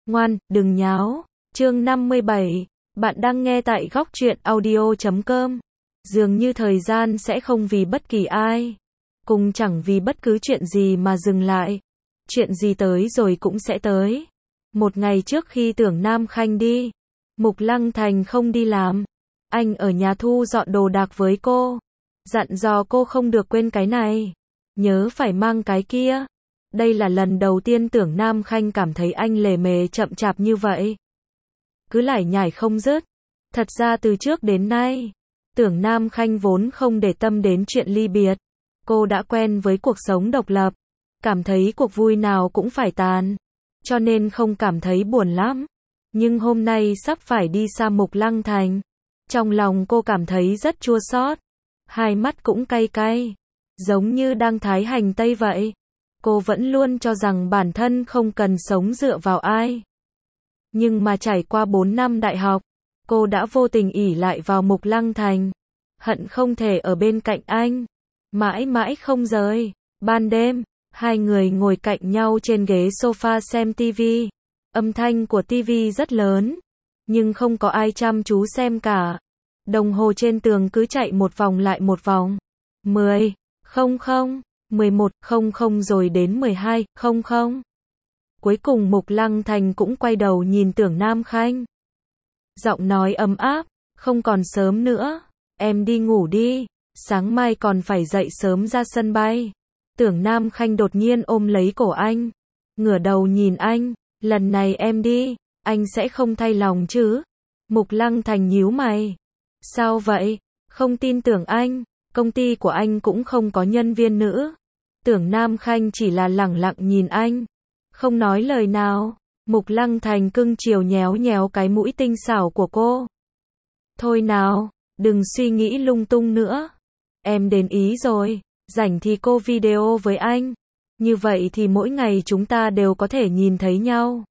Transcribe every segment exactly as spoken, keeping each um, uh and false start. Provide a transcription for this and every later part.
Ngoan, đừng nháo. Chương năm mươi bảy. Bạn đang nghe tại góc truyện audio chấm com. Dường như thời gian sẽ không vì bất kỳ ai, cùng chẳng vì bất cứ chuyện gì mà dừng lại. Chuyện gì tới rồi cũng sẽ tới. Một ngày trước khi Tưởng Nam Khanh đi, Mục Lăng Thành không đi làm. Anh ở nhà thu dọn đồ đạc với cô. Dặn dò cô không được quên cái này. Nhớ phải mang cái kia. Đây là lần đầu tiên Tưởng Nam Khanh cảm thấy anh lề mề chậm chạp như vậy. Cứ lải nhải không dứt. Thật ra từ trước đến nay, Tưởng Nam Khanh vốn không để tâm đến chuyện ly biệt. Cô đã quen với cuộc sống độc lập. Cảm thấy cuộc vui nào cũng phải tàn. Cho nên không cảm thấy buồn lắm. Nhưng hôm nay sắp phải đi xa Mục Lăng Thành. Trong lòng cô cảm thấy rất chua xót. Hai mắt cũng cay cay. Giống như đang thái hành tây vậy. Cô vẫn luôn cho rằng bản thân không cần sống dựa vào ai. Nhưng mà trải qua bốn năm đại học, cô đã vô tình ỷ lại vào Mục Lăng Thành. Hận không thể ở bên cạnh anh. Mãi mãi không rời. Ban đêm, hai người ngồi cạnh nhau trên ghế sofa xem tivi. Âm thanh của tivi rất lớn, nhưng không có ai chăm chú xem cả. Đồng hồ trên tường cứ chạy một vòng lại một vòng. mười, không không, mười một, không không rồi đến mười hai, không không. Cuối cùng Mục Lăng Thành cũng quay đầu nhìn Tưởng Nam Khanh. Giọng nói ấm áp, không còn sớm nữa, em đi ngủ đi, sáng mai còn phải dậy sớm ra sân bay. Tưởng Nam Khanh đột nhiên ôm lấy cổ anh, ngửa đầu nhìn anh, lần này em đi, anh sẽ không thay lòng chứ? Mục Lăng Thành nhíu mày. Sao vậy? Không tin tưởng anh, công ty của anh cũng không có nhân viên nữ. Tưởng Nam Khanh chỉ là lẳng lặng nhìn anh, không nói lời nào. Mục Lăng Thành cưng chiều nhéo nhéo cái mũi tinh xảo của cô. Thôi nào, đừng suy nghĩ lung tung nữa. Em đến ý rồi, rảnh thì cô video với anh. Như vậy thì mỗi ngày chúng ta đều có thể nhìn thấy nhau.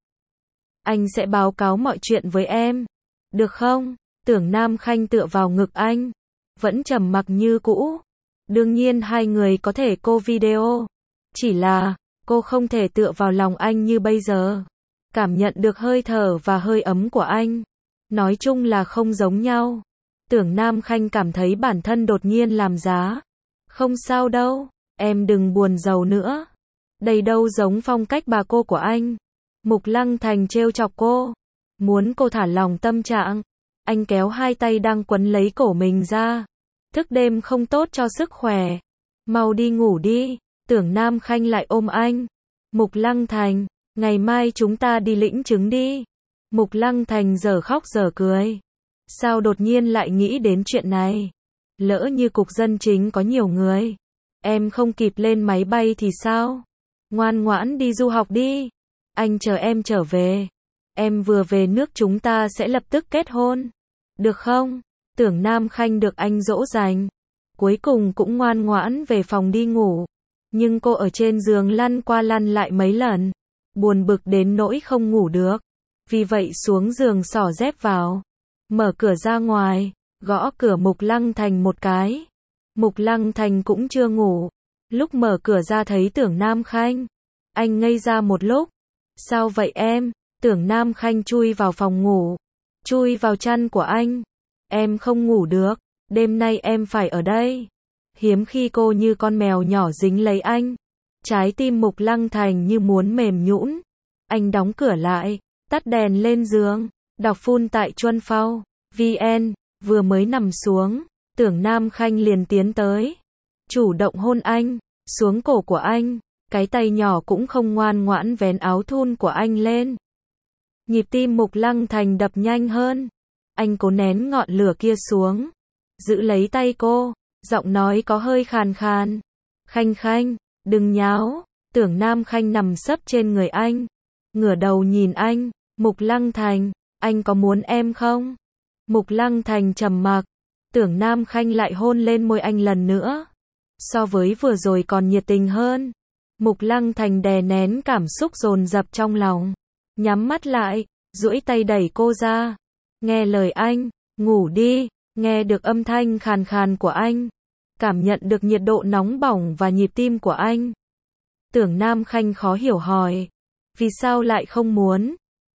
Anh sẽ báo cáo mọi chuyện với em. Được không? Tưởng Nam Khanh tựa vào ngực anh, vẫn trầm mặc như cũ. Đương nhiên hai người có thể cô video. Chỉ là, cô không thể tựa vào lòng anh như bây giờ. Cảm nhận được hơi thở và hơi ấm của anh. Nói chung là không giống nhau. Tưởng Nam Khanh cảm thấy bản thân đột nhiên làm giá. Không sao đâu, em đừng buồn rầu nữa. Đây đâu giống phong cách bà cô của anh. Mục Lăng Thành trêu chọc cô, muốn cô thả lòng tâm trạng. Anh kéo hai tay đang quấn lấy cổ mình ra. Thức đêm không tốt cho sức khỏe. Mau đi ngủ đi. Tưởng Nam Khanh lại ôm anh. Mục Lăng Thành, ngày mai chúng ta đi lĩnh chứng đi. Mục Lăng Thành giờ khóc giờ cười. Sao đột nhiên lại nghĩ đến chuyện này? Lỡ như cục dân chính có nhiều người, em không kịp lên máy bay thì sao? Ngoan ngoãn đi du học đi. Anh chờ em trở về. Em vừa về nước chúng ta sẽ lập tức kết hôn. Được không? Tưởng Nam Khanh được anh dỗ dành. Cuối cùng cũng ngoan ngoãn về phòng đi ngủ. Nhưng cô ở trên giường lăn qua lăn lại mấy lần. Buồn bực đến nỗi không ngủ được. Vì vậy xuống giường xỏ dép vào. Mở cửa ra ngoài. Gõ cửa Mục Lăng Thành một cái. Mục Lăng Thành cũng chưa ngủ. Lúc mở cửa ra thấy Tưởng Nam Khanh. Anh ngây ra một lúc. Sao vậy em? Tưởng Nam Khanh chui vào phòng ngủ. Chui vào chăn của anh. Em không ngủ được. Đêm nay em phải ở đây. Hiếm khi cô như con mèo nhỏ dính lấy anh. Trái tim Mục Lăng Thành như muốn mềm nhũn. Anh đóng cửa lại. Tắt đèn lên giường. Đọc phun tại Chuân Phao vn. Vừa mới nằm xuống, Tưởng Nam Khanh liền tiến tới. Chủ động hôn anh, xuống cổ của anh. Cái tay nhỏ cũng không ngoan ngoãn vén áo thun của anh lên. Nhịp tim Mục Lăng Thành đập nhanh hơn. Anh cố nén ngọn lửa kia xuống. Giữ lấy tay cô, giọng nói có hơi khàn khàn. Khanh Khanh, đừng nháo. Tưởng Nam Khanh nằm sấp trên người anh. Ngửa đầu nhìn anh. Mục Lăng Thành, anh có muốn em không? Mục Lăng Thành trầm mặc. Tưởng Nam Khanh lại hôn lên môi anh lần nữa. So với vừa rồi còn nhiệt tình hơn. Mục Lăng Thành đè nén cảm xúc dồn dập trong lòng. Nhắm mắt lại, duỗi tay đẩy cô ra. Nghe lời anh, ngủ đi. Nghe được âm thanh khàn khàn của anh. Cảm nhận được nhiệt độ nóng bỏng và nhịp tim của anh. Tưởng Nam Khanh khó hiểu hỏi. Vì sao lại không muốn?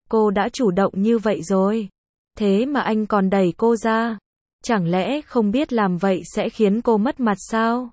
Cô đã chủ động như vậy rồi. Thế mà anh còn đẩy cô ra. Chẳng lẽ không biết làm vậy sẽ khiến cô mất mặt sao?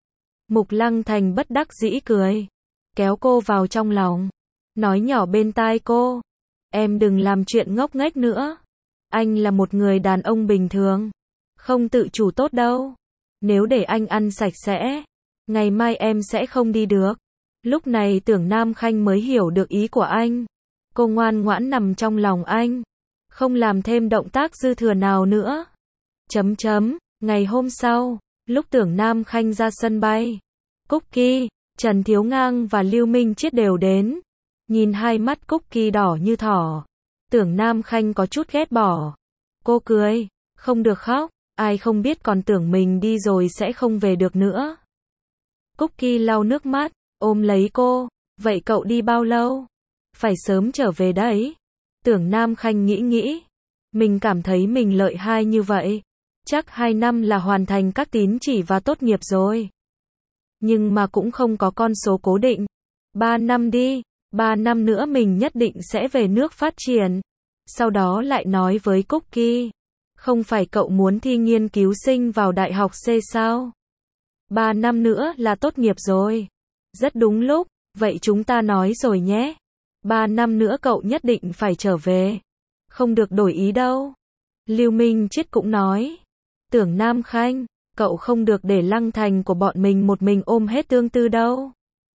Mục Lăng Thành bất đắc dĩ cười. Kéo cô vào trong lòng. Nói nhỏ bên tai cô. Em đừng làm chuyện ngốc nghếch nữa. Anh là một người đàn ông bình thường. Không tự chủ tốt đâu. Nếu để anh ăn sạch sẽ, ngày mai em sẽ không đi được. Lúc này Tưởng Nam Khanh mới hiểu được ý của anh. Cô ngoan ngoãn nằm trong lòng anh. Không làm thêm động tác dư thừa nào nữa. Chấm chấm, ngày hôm sau, lúc Tưởng Nam Khanh ra sân bay. Cookie, Trần Thiếu Ngang và Lưu Minh Chiết đều đến. Nhìn hai mắt Cookie đỏ như thỏ. Tưởng Nam Khanh có chút ghét bỏ. Cô cười, không được khóc, ai không biết còn tưởng mình đi rồi sẽ không về được nữa. Cookie lau nước mắt, ôm lấy cô, vậy cậu đi bao lâu? Phải sớm trở về đấy. Tưởng Nam Khanh nghĩ nghĩ, mình cảm thấy mình lợi hại như vậy. Chắc hai năm là hoàn thành các tín chỉ và tốt nghiệp rồi. Nhưng mà cũng không có con số cố định. Ba năm đi, ba năm nữa mình nhất định sẽ về nước phát triển. Sau đó lại nói với Cookie, không phải cậu muốn thi nghiên cứu sinh vào đại học C sao? Ba năm nữa là tốt nghiệp rồi. Rất đúng lúc, vậy chúng ta nói rồi nhé. Ba năm nữa cậu nhất định phải trở về. Không được đổi ý đâu. Lưu Minh Chiết cũng nói. Tưởng Nam Khanh, cậu không được để Lăng Thành của bọn mình một mình ôm hết tương tư đâu.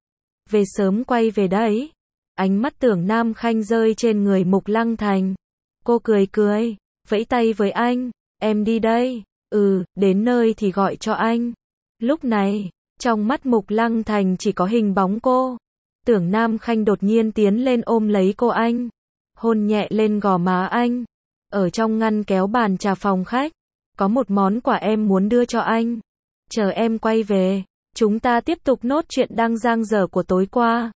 Về sớm quay về đấy. Ánh mắt Tưởng Nam Khanh rơi trên người Mục Lăng Thành. Cô cười cười, vẫy tay với anh, em đi đây. Ừ, đến nơi thì gọi cho anh. Lúc này, trong mắt Mục Lăng Thành chỉ có hình bóng cô. Tưởng Nam Khanh đột nhiên tiến lên ôm lấy cô anh. Hôn nhẹ lên gò má anh. Ở trong ngăn kéo bàn trà phòng khách, có một món quà em muốn đưa cho anh. Chờ em quay về, chúng ta tiếp tục nốt chuyện đang dang dở của tối qua.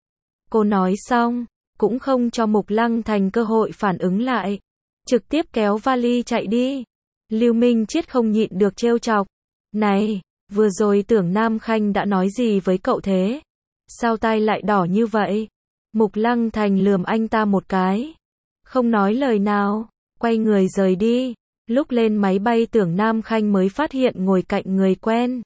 Cô nói xong, cũng không cho Mục Lăng Thành cơ hội phản ứng lại. Trực tiếp kéo vali chạy đi. Lưu Minh Chiết không nhịn được trêu chọc. Này, vừa rồi Tưởng Nam Khanh đã nói gì với cậu thế? Sao tai lại đỏ như vậy? Mục Lăng Thành lườm anh ta một cái. Không nói lời nào, quay người rời đi. Lúc lên máy bay Tưởng Nam Khanh mới phát hiện ngồi cạnh người quen.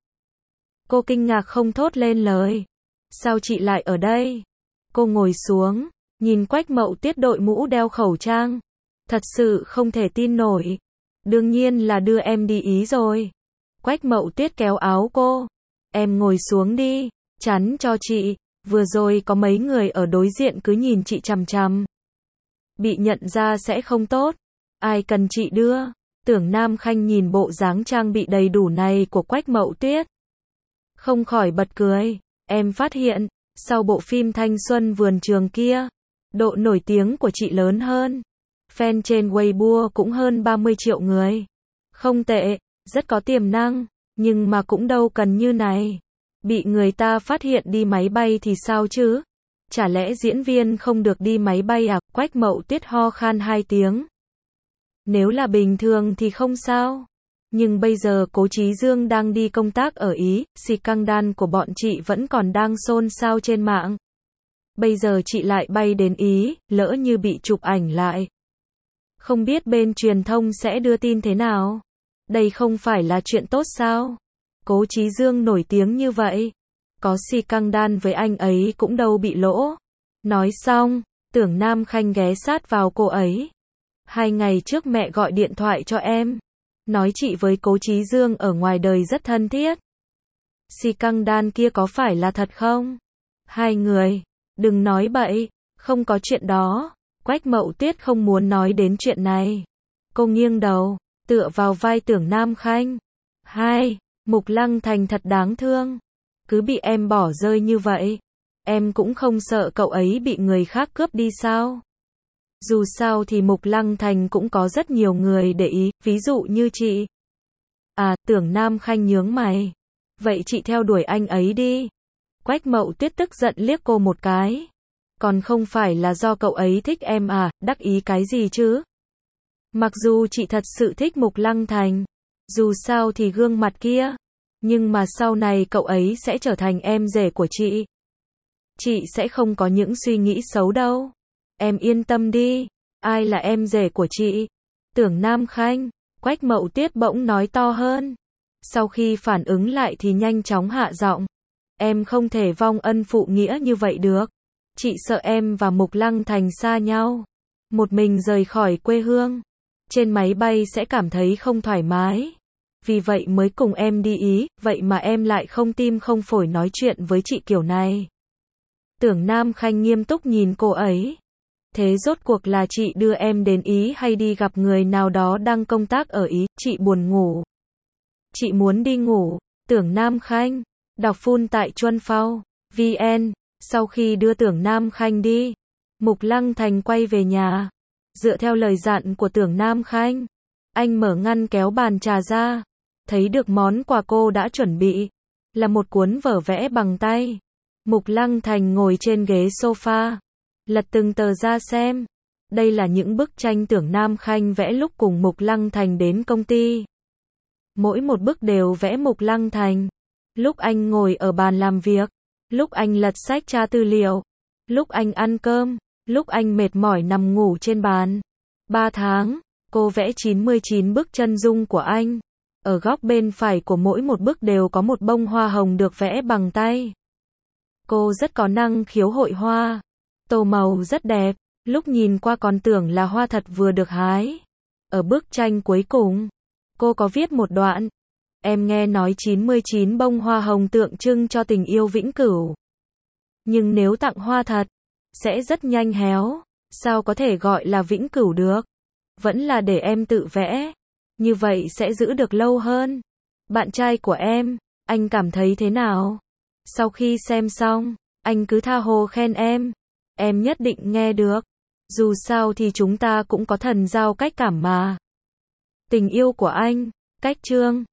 Cô kinh ngạc không thốt lên lời. Sao chị lại ở đây? Cô ngồi xuống, nhìn Quách Mậu Tiết đội mũ đeo khẩu trang. Thật sự không thể tin nổi. Đương nhiên là đưa em đi Ý rồi. Quách Mậu Tiết kéo áo cô. Em ngồi xuống đi, chắn cho chị. Vừa rồi có mấy người ở đối diện cứ nhìn chị chằm chằm. Bị nhận ra sẽ không tốt. Ai cần chị đưa? Tưởng Nam Khanh nhìn bộ dáng trang bị đầy đủ này của Quách Mậu Tiết. Không khỏi bật cười. Em phát hiện, sau bộ phim Thanh Xuân Vườn Trường kia, độ nổi tiếng của chị lớn hơn. Fan trên Weibo cũng hơn ba mươi triệu người. Không tệ, rất có tiềm năng, nhưng mà cũng đâu cần như này. Bị người ta phát hiện đi máy bay thì sao chứ? Chả lẽ diễn viên không được đi máy bay à? Quách Mậu Tiết ho khan hai tiếng. Nếu là bình thường thì không sao. Nhưng bây giờ Cố Chí Dương đang đi công tác ở Ý, scandal của bọn chị vẫn còn đang xôn xao trên mạng. Bây giờ chị lại bay đến Ý, lỡ như bị chụp ảnh lại. Không biết bên truyền thông sẽ đưa tin thế nào? Đây không phải là chuyện tốt sao? Cố Chí Dương nổi tiếng như vậy. Có scandal với anh ấy cũng đâu bị lỗ. Nói xong, Tưởng Nam Khanh ghé sát vào cô ấy. Hai ngày trước mẹ gọi điện thoại cho em. Nói chị với Cố Chí Dương ở ngoài đời rất thân thiết. Scandal kia có phải là thật không? Hai người, đừng nói bậy, không có chuyện đó. Quách Mậu Tiết không muốn nói đến chuyện này. Cô nghiêng đầu, tựa vào vai Tưởng Nam Khanh. Hai, Mục Lăng Thành thật đáng thương. Cứ bị em bỏ rơi như vậy. Em cũng không sợ cậu ấy bị người khác cướp đi sao? Dù sao thì Mục Lăng Thành cũng có rất nhiều người để ý, ví dụ như chị. À, Tưởng Nam Khanh nhướng mày. Vậy chị theo đuổi anh ấy đi. Quách Mậu Tiết tức giận liếc cô một cái. Còn không phải là do cậu ấy thích em à, đắc ý cái gì chứ? Mặc dù chị thật sự thích Mục Lăng Thành. Dù sao thì gương mặt kia. Nhưng mà sau này cậu ấy sẽ trở thành em rể của chị. Chị sẽ không có những suy nghĩ xấu đâu. Em yên tâm đi, ai là em rể của chị? Tưởng Nam Khanh, Quách Mậu Tiết bỗng nói to hơn. Sau khi phản ứng lại thì nhanh chóng hạ giọng. Em không thể vong ân phụ nghĩa như vậy được. Chị sợ em và Mục Lăng Thành xa nhau. Một mình rời khỏi quê hương. Trên máy bay sẽ cảm thấy không thoải mái. Vì vậy mới cùng em đi Ý, vậy mà em lại không tim không phổi nói chuyện với chị kiểu này. Tưởng Nam Khanh nghiêm túc nhìn cô ấy. Thế rốt cuộc là chị đưa em đến Ý hay đi gặp người nào đó đang công tác ở Ý, chị buồn ngủ. Chị muốn đi ngủ, Tưởng Nam Khanh, đọc full tại Chuân Phao, vn, sau khi đưa Tưởng Nam Khanh đi, Mục Lăng Thành quay về nhà. Dựa theo lời dặn của Tưởng Nam Khanh, anh mở ngăn kéo bàn trà ra, thấy được món quà cô đã chuẩn bị, là một cuốn vở vẽ bằng tay. Mục Lăng Thành ngồi trên ghế sofa, lật từng tờ ra xem. Đây là những bức tranh Tưởng Nam Khanh vẽ lúc cùng Mục Lăng Thành đến công ty. Mỗi một bức đều vẽ Mục Lăng Thành. Lúc anh ngồi ở bàn làm việc, lúc anh lật sách tra tư liệu, lúc anh ăn cơm, lúc anh mệt mỏi nằm ngủ trên bàn. Ba tháng, cô vẽ chín mươi chín bức chân dung của anh. Ở góc bên phải của mỗi một bức đều có một bông hoa hồng được vẽ bằng tay. Cô rất có năng khiếu hội hoa. Tô màu rất đẹp, lúc nhìn qua còn tưởng là hoa thật vừa được hái. Ở bức tranh cuối cùng, cô có viết một đoạn. Em nghe nói chín mươi chín bông hoa hồng tượng trưng cho tình yêu vĩnh cửu. Nhưng nếu tặng hoa thật, sẽ rất nhanh héo. Sao có thể gọi là vĩnh cửu được? Vẫn là để em tự vẽ. Như vậy sẽ giữ được lâu hơn. Bạn trai của em, anh cảm thấy thế nào? Sau khi xem xong, anh cứ tha hồ khen em. Em nhất định nghe được. Dù sao thì chúng ta cũng có thần giao cách cảm mà. Tình yêu của anh, cách chương.